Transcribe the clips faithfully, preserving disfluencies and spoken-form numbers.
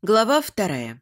Глава вторая.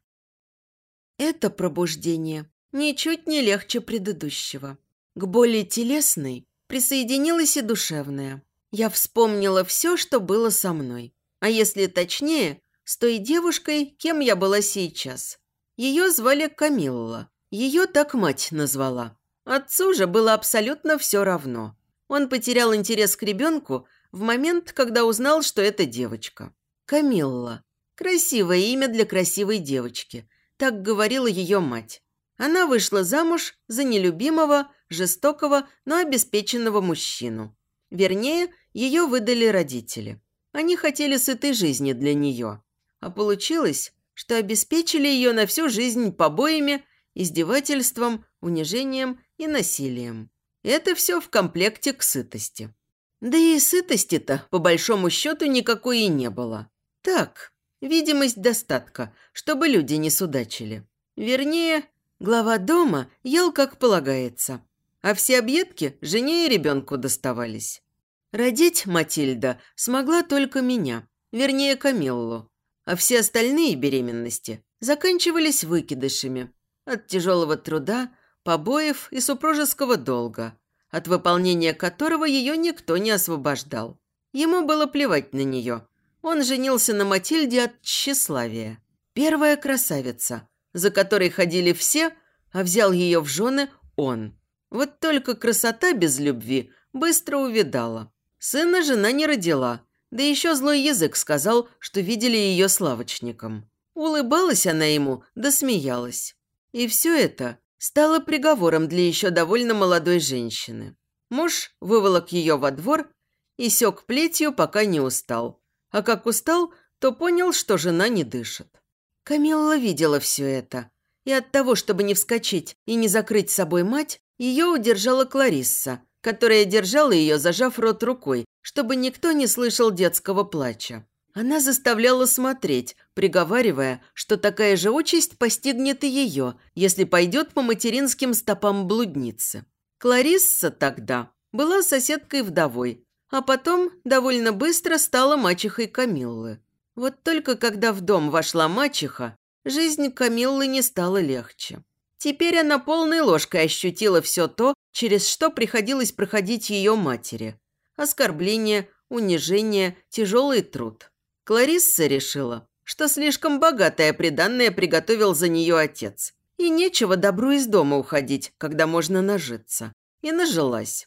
Это пробуждение ничуть не легче предыдущего. К боли телесной присоединилась и душевная. Я вспомнила все, что было со мной. А если точнее, с той девушкой, кем я была сейчас. Ее звали Камилла. Ее так мать назвала. Отцу же было абсолютно все равно. Он потерял интерес к ребенку в момент, когда узнал, что это девочка. Камилла. Красивое имя для красивой девочки. Так говорила ее мать. Она вышла замуж за нелюбимого, жестокого, но обеспеченного мужчину. Вернее, ее выдали родители. Они хотели сытой жизни для нее. А получилось, что обеспечили ее на всю жизнь побоями, издевательством, унижением и насилием. Это все в комплекте к сытости. Да и сытости-то, по большому счету, никакой и не было. Так, видимость достатка, чтобы люди не судачили. Вернее, глава дома ел как полагается, а все объедки жене и ребенку доставались. Родить Матильда смогла только меня, вернее Камиллу, а все остальные беременности заканчивались выкидышами от тяжелого труда, побоев и супружеского долга, от выполнения которого ее никто не освобождал. Ему было плевать на нее. Он женился на Матильде от тщеславия. Первая красавица, за которой ходили все, а взял ее в жены он. Вот только красота без любви быстро увядала. Сына жена не родила, да еще злой язык сказал, что видели ее с лавочником. Улыбалась она ему, да смеялась. И все это стало приговором для еще довольно молодой женщины. Муж выволок ее во двор и сёк плетью, пока не устал. А как устал, то понял, что жена не дышит. Камилла видела все это. И от того, чтобы не вскочить и не закрыть собой мать, ее удержала Кларисса, которая держала ее, зажав рот рукой, чтобы никто не слышал детского плача. Она заставляла смотреть, приговаривая, что такая же участь постигнет и ее, если пойдет по материнским стопам блудницы. Кларисса тогда была соседкой-вдовой, а потом довольно быстро стала мачехой Камиллы. Вот только когда в дом вошла мачеха, жизнь Камиллы не стала легче. Теперь она полной ложкой ощутила все то, через что приходилось проходить ее матери. Оскорбление, унижение, тяжелый труд. Кларисса решила, что слишком богатое приданное приготовил за нее отец. И нечего добру из дома уходить, когда можно нажиться. И нажилась.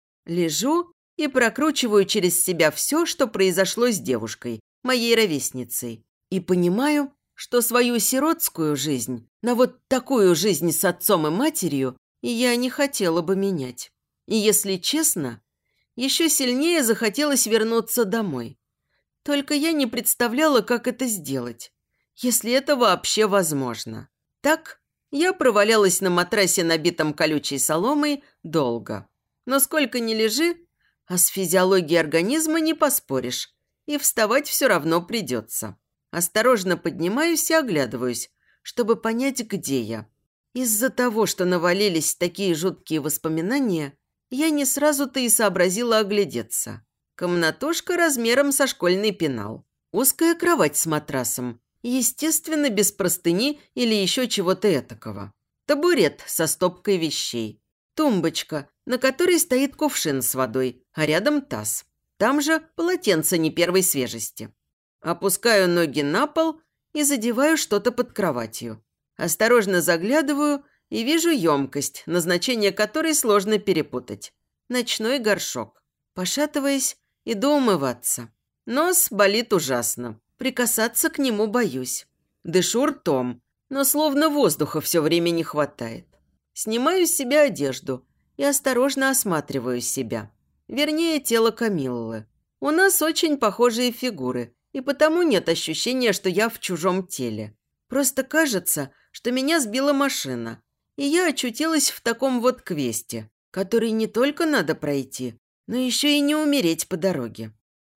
Лежу и прокручиваю через себя все, что произошло с девушкой, моей ровесницей. И понимаю, что свою сиротскую жизнь на вот такую жизнь с отцом и матерью я не хотела бы менять. И если честно, еще сильнее захотелось вернуться домой. Только я не представляла, как это сделать, если это вообще возможно. Так я провалялась на матрасе, набитом колючей соломой, долго. Но сколько ни лежи, а с физиологией организма не поспоришь, и вставать все равно придется. Осторожно поднимаюсь и оглядываюсь, чтобы понять, где я. Из-за того, что навалились такие жуткие воспоминания, я не сразу-то и сообразила оглядеться. Комнатушка размером со школьный пенал. Узкая кровать с матрасом. Естественно, без простыни или еще чего-то этакого. Табурет со стопкой вещей. Тумбочка, на которой стоит кувшин с водой, а рядом таз. Там же полотенце не первой свежести. Опускаю ноги на пол и задеваю что-то под кроватью. Осторожно заглядываю и вижу емкость, назначение которой сложно перепутать. Ночной горшок. Пошатываясь, иду умываться. Нос болит ужасно. Прикасаться к нему боюсь. Дышу ртом, но словно воздуха все время не хватает. Снимаю с себя одежду и осторожно осматриваю себя. Вернее, тело Камиллы. У нас очень похожие фигуры, и потому нет ощущения, что я в чужом теле. Просто кажется, что меня сбила машина, и я очутилась в таком вот квесте, который не только надо пройти, но еще и не умереть по дороге.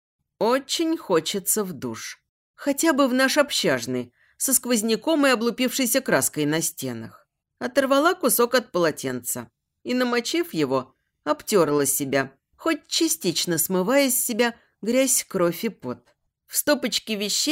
Очень хочется в душ. Хотя бы в наш общажный, со сквозняком и облупившейся краской на стенах. Оторвала кусок от полотенца и, намочив его, обтерла себя, хоть частично смывая с себя грязь, кровь и пот. В стопочке вещей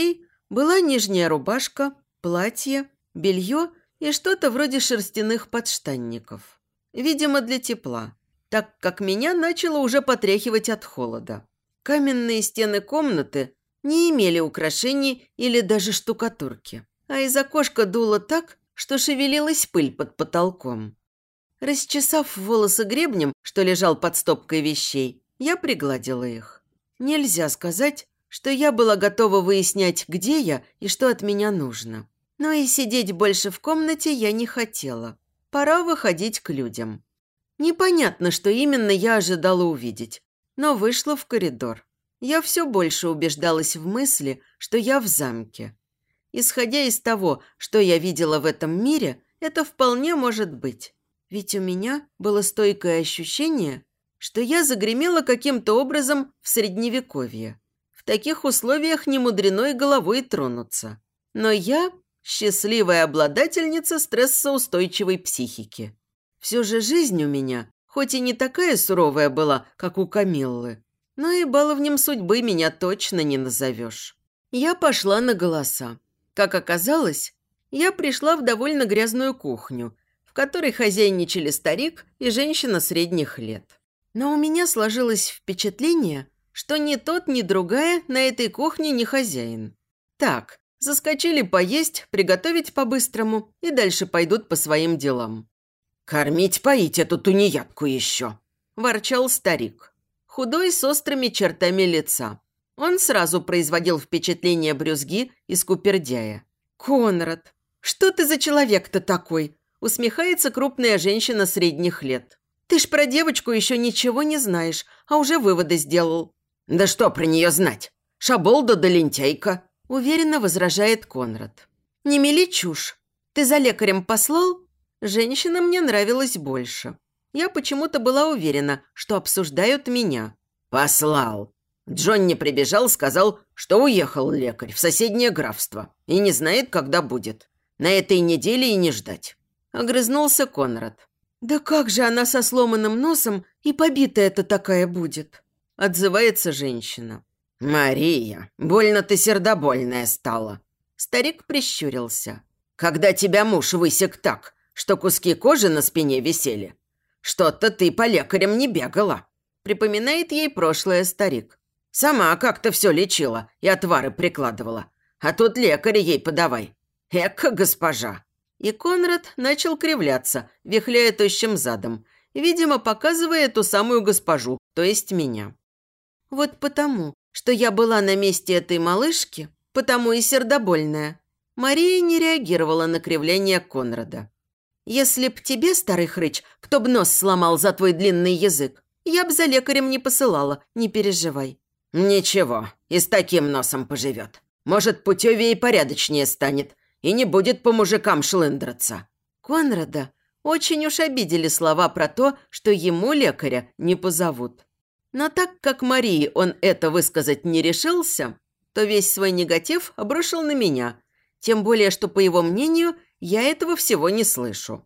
Была нижняя рубашка, платье, белье и что-то вроде шерстяных подштанников. Видимо, для тепла, так как меня начало уже потряхивать от холода. Каменные стены комнаты не имели украшений или даже штукатурки, а из окошка дуло так, что шевелилась пыль под потолком. Расчесав волосы гребнем, что лежал под стопкой вещей, я пригладила их. Нельзя сказать, что я была готова выяснять, где я и что от меня нужно. Но и сидеть больше в комнате я не хотела. Пора выходить к людям. Непонятно, что именно я ожидала увидеть, но вышла в коридор. Я все больше убеждалась в мысли, что я в замке. Исходя из того, что я видела в этом мире, это вполне может быть. Ведь у меня было стойкое ощущение, что я загремела каким-то образом в Средневековье. В таких условиях не мудрено и головой тронуться. Но я счастливая обладательница стрессоустойчивой психики. Все же жизнь у меня, хоть и не такая суровая была, как у Камиллы, но и баловнем судьбы меня точно не назовешь. Я пошла на голоса. Как оказалось, я пришла в довольно грязную кухню, в которой хозяйничали старик и женщина средних лет. Но у меня сложилось впечатление, что ни тот, ни другая на этой кухне не хозяин. Так, заскочили поесть, приготовить по-быстрому и дальше пойдут по своим делам. «Кормить, поить эту тунеядку еще!» – ворчал старик. Худой, с острыми чертами лица. Он сразу производил впечатление брюзги и скупердяя. «Конрад, что ты за человек-то такой?» – усмехается крупная женщина средних лет. «Ты ж про девочку еще ничего не знаешь, а уже выводы сделал». «Да что про нее знать? Шаболда да лентяйка», – уверенно возражает Конрад. «Не мели чушь. Ты за лекарем послал?» Женщина мне нравилась больше. Я почему-то была уверена, что обсуждают меня. «Послал. Джонни прибежал, сказал, что уехал лекарь в соседнее графство и не знает, когда будет. На этой неделе и не ждать». Огрызнулся Конрад. «Да как же она со сломанным носом и побитая-то такая будет?» Отзывается женщина. «Мария, больно ты сердобольная стала». Старик прищурился. «Когда тебя муж высек так, что куски кожи на спине висели, что-то ты по лекарям не бегала», припоминает ей прошлое старик. «Сама как-то все лечила и отвары прикладывала. А тут лекаря ей подавай. Эка, госпожа!» И Конрад начал кривляться, вихляя тощим задом, видимо, показывая ту самую госпожу, то есть меня. Вот потому, что я была на месте этой малышки, потому и сердобольная. Мария не реагировала на кривление Конрада. «Если б тебе, старый хрыч, кто б нос сломал за твой длинный язык, я б за лекарем не посылала, не переживай». «Ничего, и с таким носом поживет. Может, путевее и порядочнее станет, и не будет по мужикам шлындраться». Конрада очень уж обидели слова про то, что ему лекаря не позовут. Но так как Марии он это высказать не решился, то весь свой негатив обрушил на меня, тем более, что, по его мнению, я этого всего не слышу.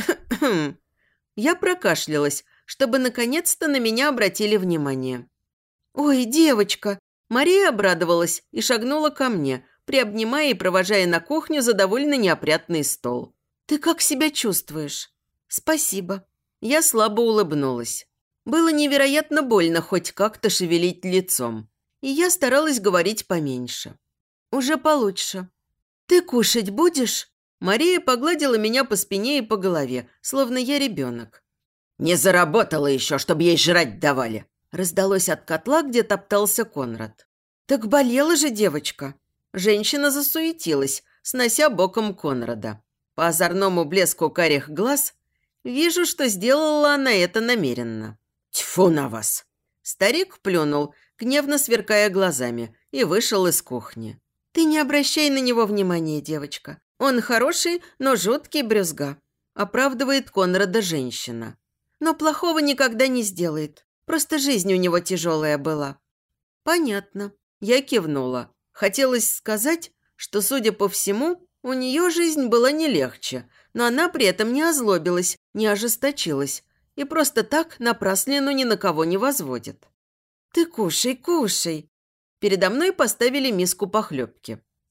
Я прокашлялась, чтобы наконец-то на меня обратили внимание. «Ой, девочка!» Мария обрадовалась и шагнула ко мне, приобнимая и провожая на кухню за довольно неопрятный стол. «Ты как себя чувствуешь?» «Спасибо». Я слабо улыбнулась. Было невероятно больно хоть как-то шевелить лицом, и я старалась говорить поменьше. «Уже получше». «Ты кушать будешь?» Мария погладила меня по спине и по голове, словно я ребенок. «Не заработала еще, чтобы ей жрать давали», раздалось от котла, где топтался Конрад. «Так болела же девочка». Женщина засуетилась, снося боком Конрада. По озорному блеску карих глаз вижу, что сделала она это намеренно. «Тьфу на вас!» Старик плюнул, гневно сверкая глазами, и вышел из кухни. «Ты не обращай на него внимания, девочка. Он хороший, но жуткий брюзга», оправдывает Конрада женщина. «Но плохого никогда не сделает. Просто жизнь у него тяжелая была». «Понятно». Я кивнула. Хотелось сказать, что, судя по всему, у нее жизнь была не легче, но она при этом не озлобилась, не ожесточилась и просто так напраслину ни на кого не возводит. «Ты кушай, кушай». Передо мной поставили миску похлебки.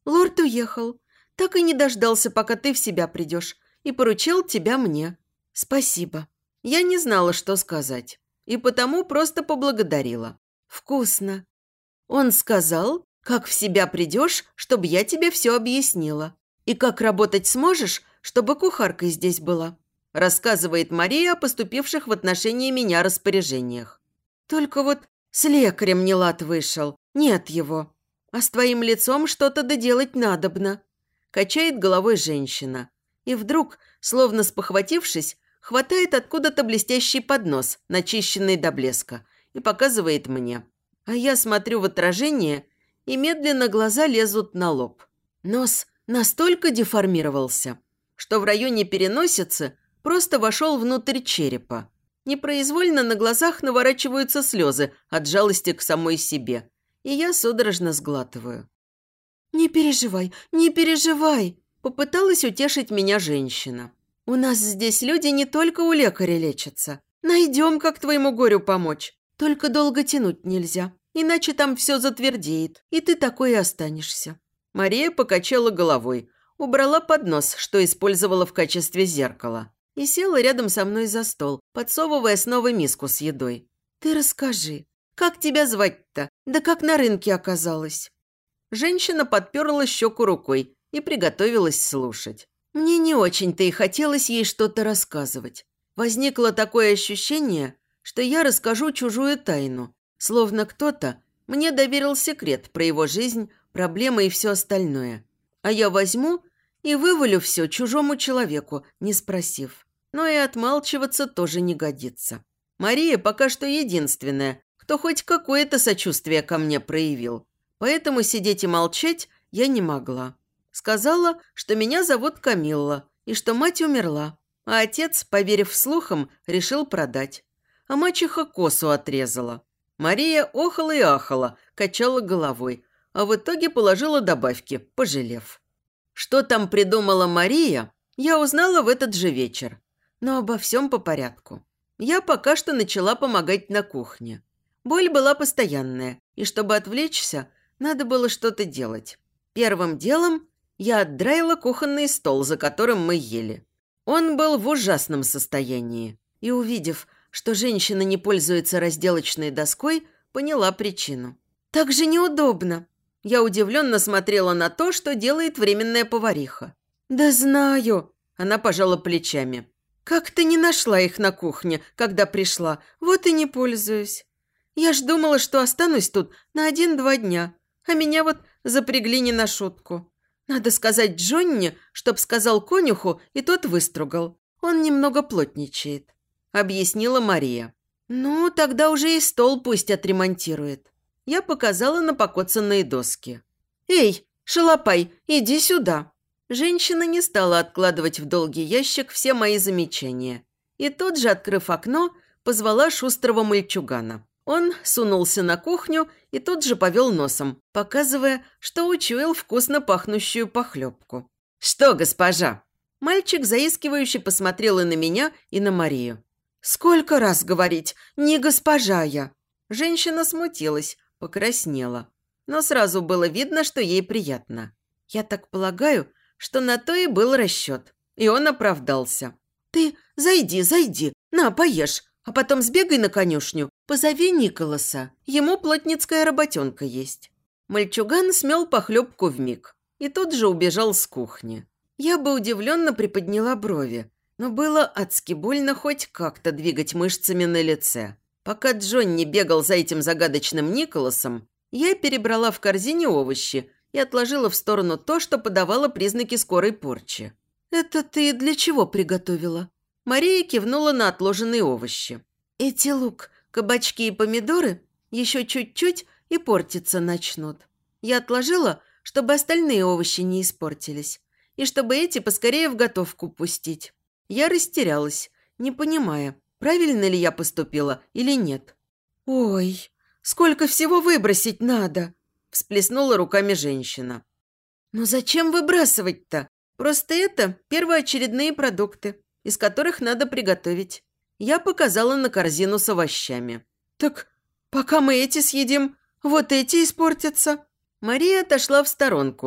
Лорд уехал. Так и не дождался, пока ты в себя придешь, и поручил тебя мне. Спасибо. Я не знала, что сказать, и потому просто поблагодарила. Вкусно. Он сказал, как в себя придешь, чтобы я тебе все объяснила. И как работать сможешь, чтобы кухаркой здесь была. Рассказывает Мария о поступивших в отношении меня распоряжениях. Только вот с лекарем нелад вышел. Нет его. А с твоим лицом что-то доделать надобно. Качает головой женщина. И вдруг, словно спохватившись, хватает откуда-то блестящий поднос, начищенный до блеска, и показывает мне. А я смотрю в отражение, и медленно глаза лезут на лоб. Нос настолько деформировался, что в районе переносицы просто вошел внутрь черепа. Непроизвольно на глазах наворачиваются слезы от жалости к самой себе, и я судорожно сглатываю. «Не переживай, не переживай!» – попыталась утешить меня женщина. «У нас здесь люди не только у лекаря лечатся. Найдем, как твоему горю помочь. Только долго тянуть нельзя, иначе там все затвердеет, и ты такой и останешься». Мария покачала головой, убрала поднос, что использовала в качестве зеркала, и села рядом со мной за стол, подсовывая снова миску с едой. «Ты расскажи, как тебя звать-то? Да как на рынке оказалась?» Женщина подперла щеку рукой и приготовилась слушать. Мне не очень-то и хотелось ей что-то рассказывать. Возникло такое ощущение, что я расскажу чужую тайну, словно кто-то мне доверил секрет про его жизнь, проблемы и все остальное. А я возьму и вывалю все чужому человеку, не спросив. Но и отмалчиваться тоже не годится. Мария пока что единственная, кто хоть какое-то сочувствие ко мне проявил. Поэтому сидеть и молчать я не могла. Сказала, что меня зовут Камилла и что мать умерла, а отец, поверив слухам, решил продать. А мачеха косу отрезала. Мария охала и ахала, качала головой, а в итоге положила добавки, пожалев. Что там придумала Мария, я узнала в этот же вечер. Но обо всем по порядку. Я пока что начала помогать на кухне. Боль была постоянная, и чтобы отвлечься, надо было что-то делать. Первым делом я отдраила кухонный стол, за которым мы ели. Он был в ужасном состоянии. И, увидев, что женщина не пользуется разделочной доской, поняла причину. «Так же неудобно!» Я удивленно смотрела на то, что делает временная повариха. «Да знаю!» – она пожала плечами. «Как-то не нашла их на кухне, когда пришла, вот и не пользуюсь. Я ж думала, что останусь тут на один-два дня, а меня вот запрягли не на шутку. Надо сказать Джонни, чтоб сказал конюху, и тот выстругал. Он немного плотничает», – объяснила Мария. «Ну, тогда уже и стол пусть отремонтирует». Я показала на покоцанные доски. «Эй, шалопай, иди сюда!» Женщина не стала откладывать в долгий ящик все мои замечания. И тут же, открыв окно, позвала шустрого мальчугана. Он сунулся на кухню и тут же повел носом, показывая, что учуял вкусно пахнущую похлебку. «Что, госпожа?» Мальчик заискивающе посмотрел и на меня, и на Марию. «Сколько раз говорить, не госпожа я!» Женщина смутилась, покраснела. Но сразу было видно, что ей приятно. Я так полагаю, что на то и был расчет. И он оправдался. «Ты зайди, зайди, на, поешь, а потом сбегай на конюшню, позови Николаса, ему плотницкая работенка есть». Мальчуган смел похлебку вмиг и тут же убежал с кухни. Я бы удивленно приподняла брови, но было адски больно хоть как-то двигать мышцами на лице. Пока Джонни бегал за этим загадочным Николасом, я перебрала в корзине овощи и отложила в сторону то, что подавало признаки скорой порчи. «Это ты для чего приготовила?» Мария кивнула на отложенные овощи. «Эти лук, кабачки и помидоры еще чуть-чуть и портиться начнут. Я отложила, чтобы остальные овощи не испортились, и чтобы эти поскорее в готовку пустить». Я растерялась, не понимая, правильно ли я поступила или нет. «Ой, сколько всего выбросить надо!» – всплеснула руками женщина. «Но зачем выбрасывать-то? Просто это первоочередные продукты, из которых надо приготовить». Я показала на корзину с овощами. «Так пока мы эти съедим, вот эти испортятся». Мария отошла в сторонку,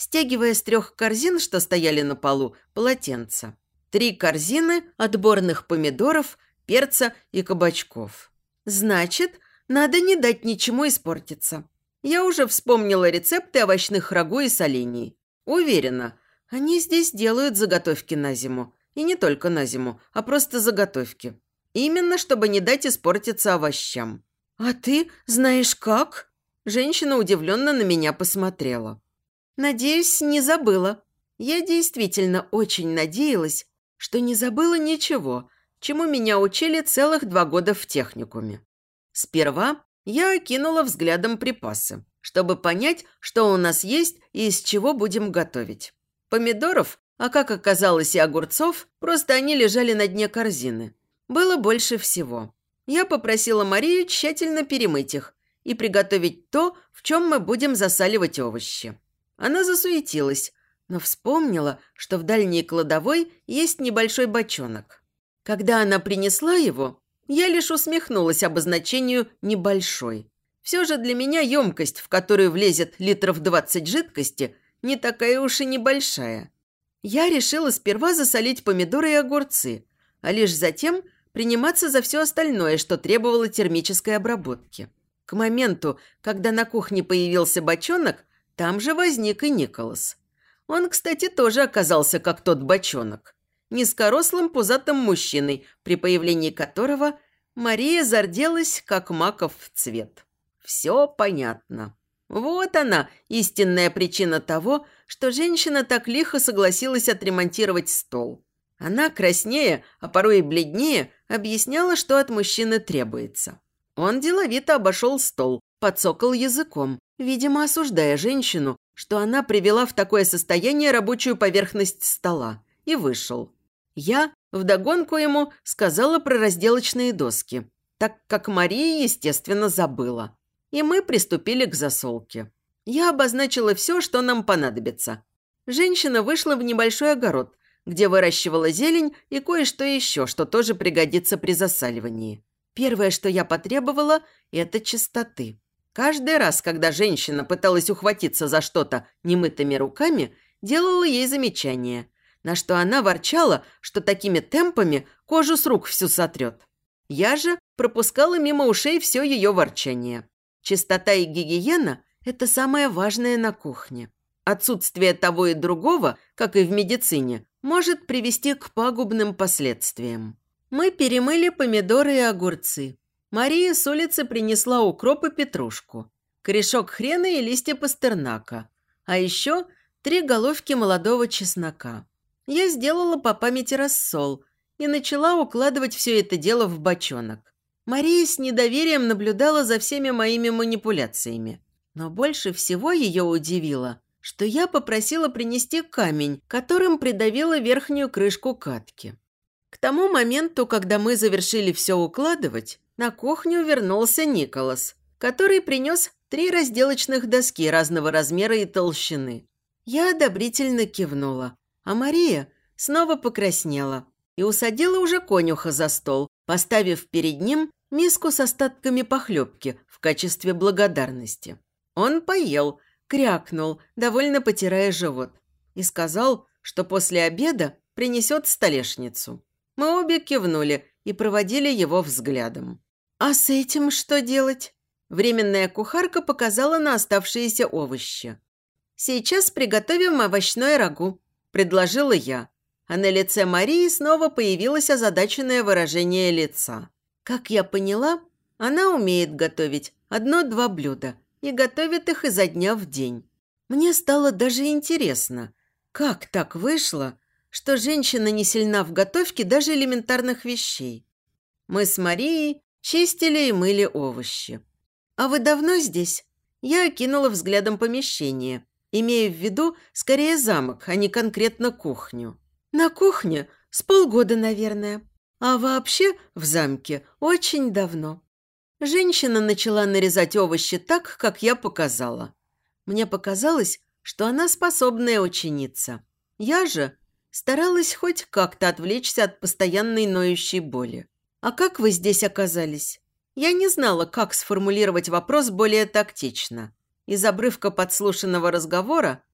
стягивая с трех корзин, что стояли на полу, полотенца. Три корзины отборных помидоров, перца и кабачков. Значит, надо не дать ничему испортиться. Я уже вспомнила рецепты овощных рагу и солений. Уверена, они здесь делают заготовки на зиму. И не только на зиму, а просто заготовки. Именно, чтобы не дать испортиться овощам. «А ты знаешь как?» Женщина удивленно на меня посмотрела. «Надеюсь, не забыла». Я действительно очень надеялась, что не забыла ничего, чему меня учили целых два года в техникуме. Сперва я окинула взглядом припасы, чтобы понять, что у нас есть и из чего будем готовить. Помидоров, а как оказалось и огурцов, просто они лежали на дне корзины. Было больше всего. Я попросила Марию тщательно перемыть их и приготовить то, в чем мы будем засаливать овощи. Она засуетилась, но вспомнила, что в дальней кладовой есть небольшой бочонок. Когда она принесла его, я лишь усмехнулась обозначению «небольшой». Все же для меня емкость, в которую влезет литров двадцать жидкости, не такая уж и небольшая. Я решила сперва засолить помидоры и огурцы, а лишь затем приниматься за все остальное, что требовало термической обработки. К моменту, когда на кухне появился бочонок, там же возник и Николас. Он, кстати, тоже оказался как тот бочонок. Низкорослым пузатым мужчиной, при появлении которого Мария зарделась, как маков цвет. Все понятно. Вот она, истинная причина того, что женщина так лихо согласилась отремонтировать стол. Она, краснее, а порой и бледнее, объясняла, что от мужчины требуется. Он деловито обошел стол, подсокал языком, видимо, осуждая женщину, что она привела в такое состояние рабочую поверхность стола, и вышел. Я, вдогонку ему, сказала про разделочные доски, так как Мария, естественно, забыла. И мы приступили к засолке. Я обозначила все, что нам понадобится. Женщина вышла в небольшой огород, где выращивала зелень и кое-что еще, что тоже пригодится при засаливании. Первое, что я потребовала, это чистоты. Каждый раз, когда женщина пыталась ухватиться за что-то немытыми руками, делала ей замечание, на что она ворчала, что такими темпами кожу с рук всю сотрет. Я же пропускала мимо ушей все ее ворчание. Чистота и гигиена – это самое важное на кухне. Отсутствие того и другого, как и в медицине, может привести к пагубным последствиям. Мы перемыли помидоры и огурцы. Мария с улицы принесла укроп и петрушку, корешок хрена и листья пастернака, а еще три головки молодого чеснока. Я сделала по памяти рассол и начала укладывать все это дело в бочонок. Мария с недоверием наблюдала за всеми моими манипуляциями. Но больше всего ее удивило, что я попросила принести камень, которым придавила верхнюю крышку катки. К тому моменту, когда мы завершили все укладывать, на кухню вернулся Николас, который принес три разделочных доски разного размера и толщины. Я одобрительно кивнула, а Мария снова покраснела и усадила уже конюха за стол, поставив перед ним миску с остатками похлебки в качестве благодарности. Он поел, крякнул, довольно потирая живот, и сказал, что после обеда принесет столешницу. Мы обе кивнули и проводили его взглядом. «А с этим что делать?» Временная кухарка показала на оставшиеся овощи. «Сейчас приготовим овощное рагу», – предложила я. А на лице Марии снова появилось озадаченное выражение лица. Как я поняла, она умеет готовить одно-два блюда и готовит их изо дня в день. Мне стало даже интересно, как так вышло, что женщина не сильна в готовке даже элементарных вещей. Мы с Марией чистили и мыли овощи. «А вы давно здесь?» Я окинула взглядом помещение, имея в виду скорее замок, а не конкретно кухню. «На кухне с полгода, наверное. А вообще в замке очень давно». Женщина начала нарезать овощи так, как я показала. Мне показалось, что она способная ученица. Я же старалась хоть как-то отвлечься от постоянной ноющей боли. «А как вы здесь оказались?» Я не знала, как сформулировать вопрос более тактично. Из обрывка подслушанного разговора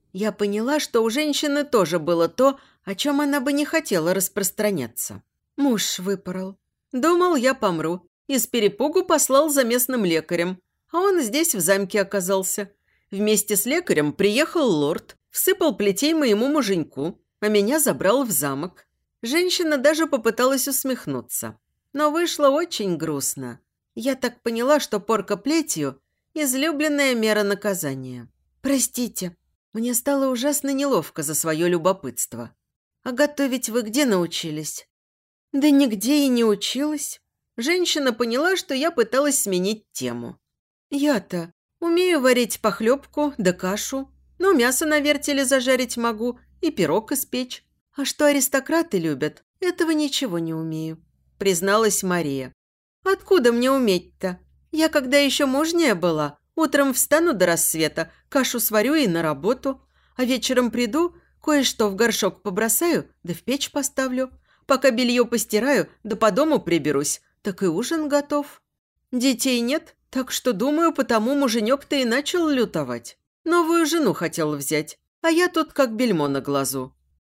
Я поняла, что у женщины тоже было то, о чем она бы не хотела распространяться. Муж выпорол. Думал, я помру. И с перепугу послал за местным лекарем. А он здесь в замке оказался. Вместе с лекарем приехал лорд, всыпал плетей моему муженьку, а меня забрал в замок. Женщина даже попыталась усмехнуться. Но вышло очень грустно. Я так поняла, что порка плетью – излюбленная мера наказания. Простите, мне стало ужасно неловко за свое любопытство. А готовить вы где научились? Да нигде и не училась. Женщина поняла, что я пыталась сменить тему. Я-то умею варить похлебку да кашу, но мясо на вертеле зажарить могу и пирог испечь. А что аристократы любят, этого ничего не умею, призналась Мария. Откуда мне уметь-то? Я, когда еще мужняя была, утром встану до рассвета, кашу сварю и на работу, а вечером приду, кое-что в горшок побросаю, да в печь поставлю. Пока белье постираю, да по дому приберусь, так и ужин готов. Детей нет, так что, думаю, потому муженек-то и начал лютовать. Новую жену хотел взять, а я тут как бельмо на глазу.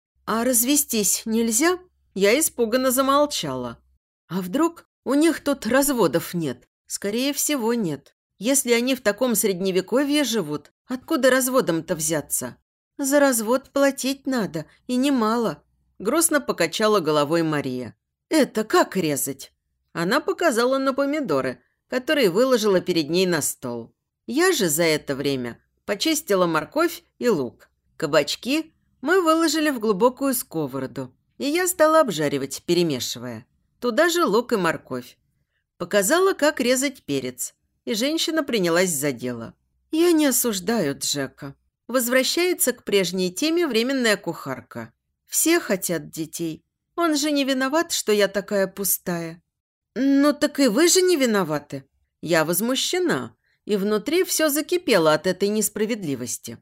А развестись нельзя? Я испуганно замолчала. А вдруг у них тут разводов нет? Скорее всего, нет. Если они в таком средневековье живут, откуда разводом-то взяться? За развод платить надо, и немало. Грустно покачала головой Мария. Это как резать? Она показала на помидоры, которые выложила перед ней на стол. Я же за это время почистила морковь и лук. Кабачки мы выложили в глубокую сковороду, и я стала обжаривать, перемешивая. Туда же лук и морковь. Показала, как резать перец, и женщина принялась за дело. Я не осуждаю Джека. Возвращается к прежней теме временная кухарка. Все хотят детей. Он же не виноват, что я такая пустая. Ну так и вы же не виноваты. Я возмущена, и внутри все закипело от этой несправедливости.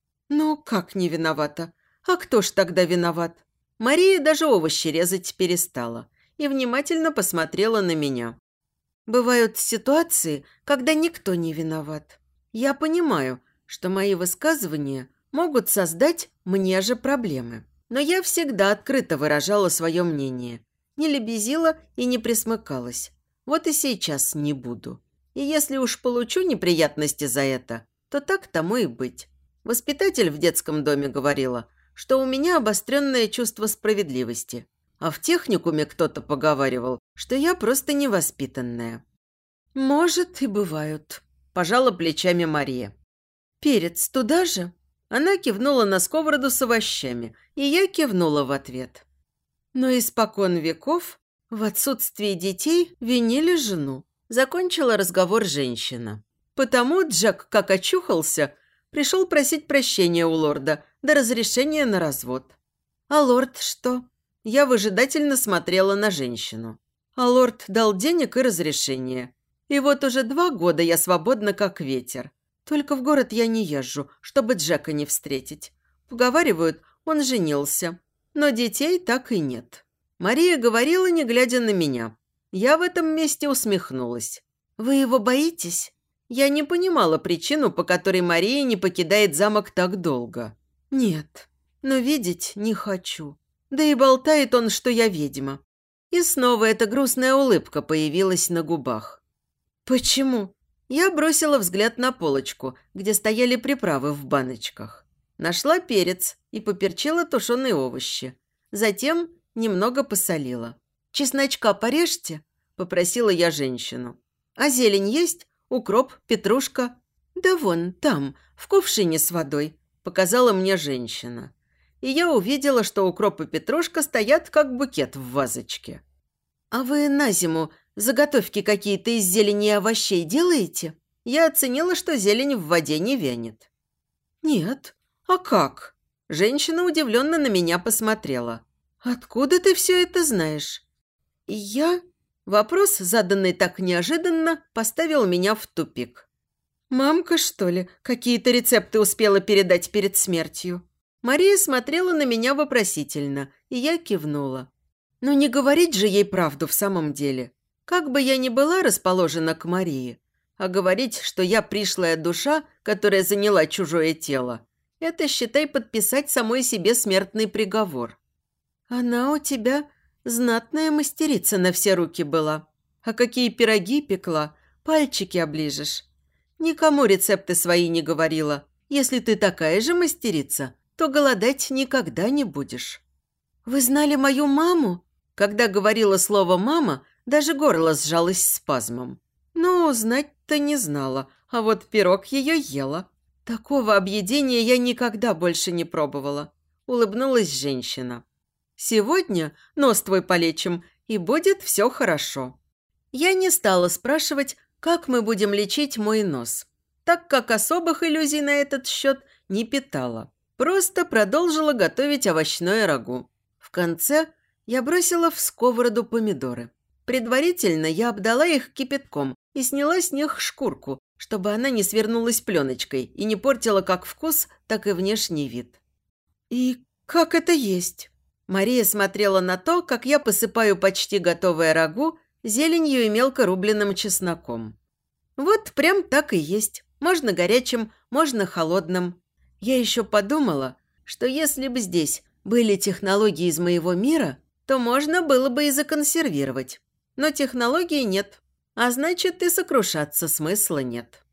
Ну, как не виновата? А кто ж тогда виноват? Мария даже овощи резать перестала и внимательно посмотрела на меня. Бывают ситуации, когда никто не виноват. Я понимаю, что мои высказывания могут создать мне же проблемы. Но я всегда открыто выражала свое мнение. Не лебезила и не присмыкалась. Вот и сейчас не буду. И если уж получу неприятности за это, то так тому и быть. Воспитатель в детском доме говорила, что у меня обостренное чувство справедливости. А в техникуме кто-то поговаривал, что я просто невоспитанная. «Может, и бывают», – пожала плечами Мария. «Перец туда же?» Она кивнула на сковороду с овощами, и я кивнула в ответ. Но испокон веков в отсутствии детей винили жену. Закончила разговор женщина. Потому Джек, как очухался, пришел просить прощения у лорда до разрешения на развод. А лорд что? Я выжидательно смотрела на женщину. А лорд дал денег и разрешение. И вот уже два года я свободна, как ветер. Только в город я не езжу, чтобы Джека не встретить. Поговаривают, он женился. Но детей так и нет. Мария говорила, не глядя на меня. Я в этом месте усмехнулась. «Вы его боитесь?» Я не понимала причину, по которой Мария не покидает замок так долго. «Нет, но видеть не хочу. Да и болтает он, что я ведьма». И снова эта грустная улыбка появилась на губах. «Почему?» Я бросила взгляд на полочку, где стояли приправы в баночках. Нашла перец и поперчила тушеные овощи. Затем немного посолила. «Чесночка порежьте?» – попросила я женщину. «А зелень есть? Укроп, петрушка?» «Да вон, там, в кувшине с водой», – показала мне женщина. И я увидела, что укроп и петрушка стоят, как букет в вазочке. «А вы на зиму заготовки какие-то из зелени и овощей делаете?» Я оценила, что зелень в воде не вянет. «Нет. А как?» Женщина удивленно на меня посмотрела. «Откуда ты все это знаешь?» «Я...» Вопрос, заданный так неожиданно, поставил меня в тупик. «Мамка, что ли, какие-то рецепты успела передать перед смертью?» Мария смотрела на меня вопросительно, и я кивнула. «Ну не говорить же ей правду в самом деле. Как бы я ни была расположена к Марии, а говорить, что я пришлая душа, которая заняла чужое тело, Это, считай, подписать самой себе смертный приговор. Она у тебя знатная мастерица на все руки была. А какие пироги пекла, пальчики оближешь. Никому рецепты свои не говорила. Если ты такая же мастерица, то голодать никогда не будешь. Вы знали мою маму? Когда говорила слово «мама», даже горло сжалось спазмом. Ну, знать-то не знала, а вот пирог ее ела. Такого объедения я никогда больше не пробовала. Улыбнулась женщина. Сегодня нос твой полечим, и будет все хорошо. Я не стала спрашивать, как мы будем лечить мой нос, так как особых иллюзий на этот счет не питала. Просто продолжила готовить овощное рагу. В конце я бросила в сковороду помидоры. Предварительно я обдала их кипятком и сняла с них шкурку, чтобы она не свернулась пленочкой и не портила как вкус, так и внешний вид. «И как это есть?» Мария смотрела на то, как я посыпаю почти готовое рагу зеленью и мелко рубленным чесноком. Вот прям так и есть. Можно горячим, можно холодным. Я еще подумала, что если бы здесь были технологии из моего мира, то можно было бы и законсервировать. Но технологий нет, а значит, и сокрушаться смысла нет.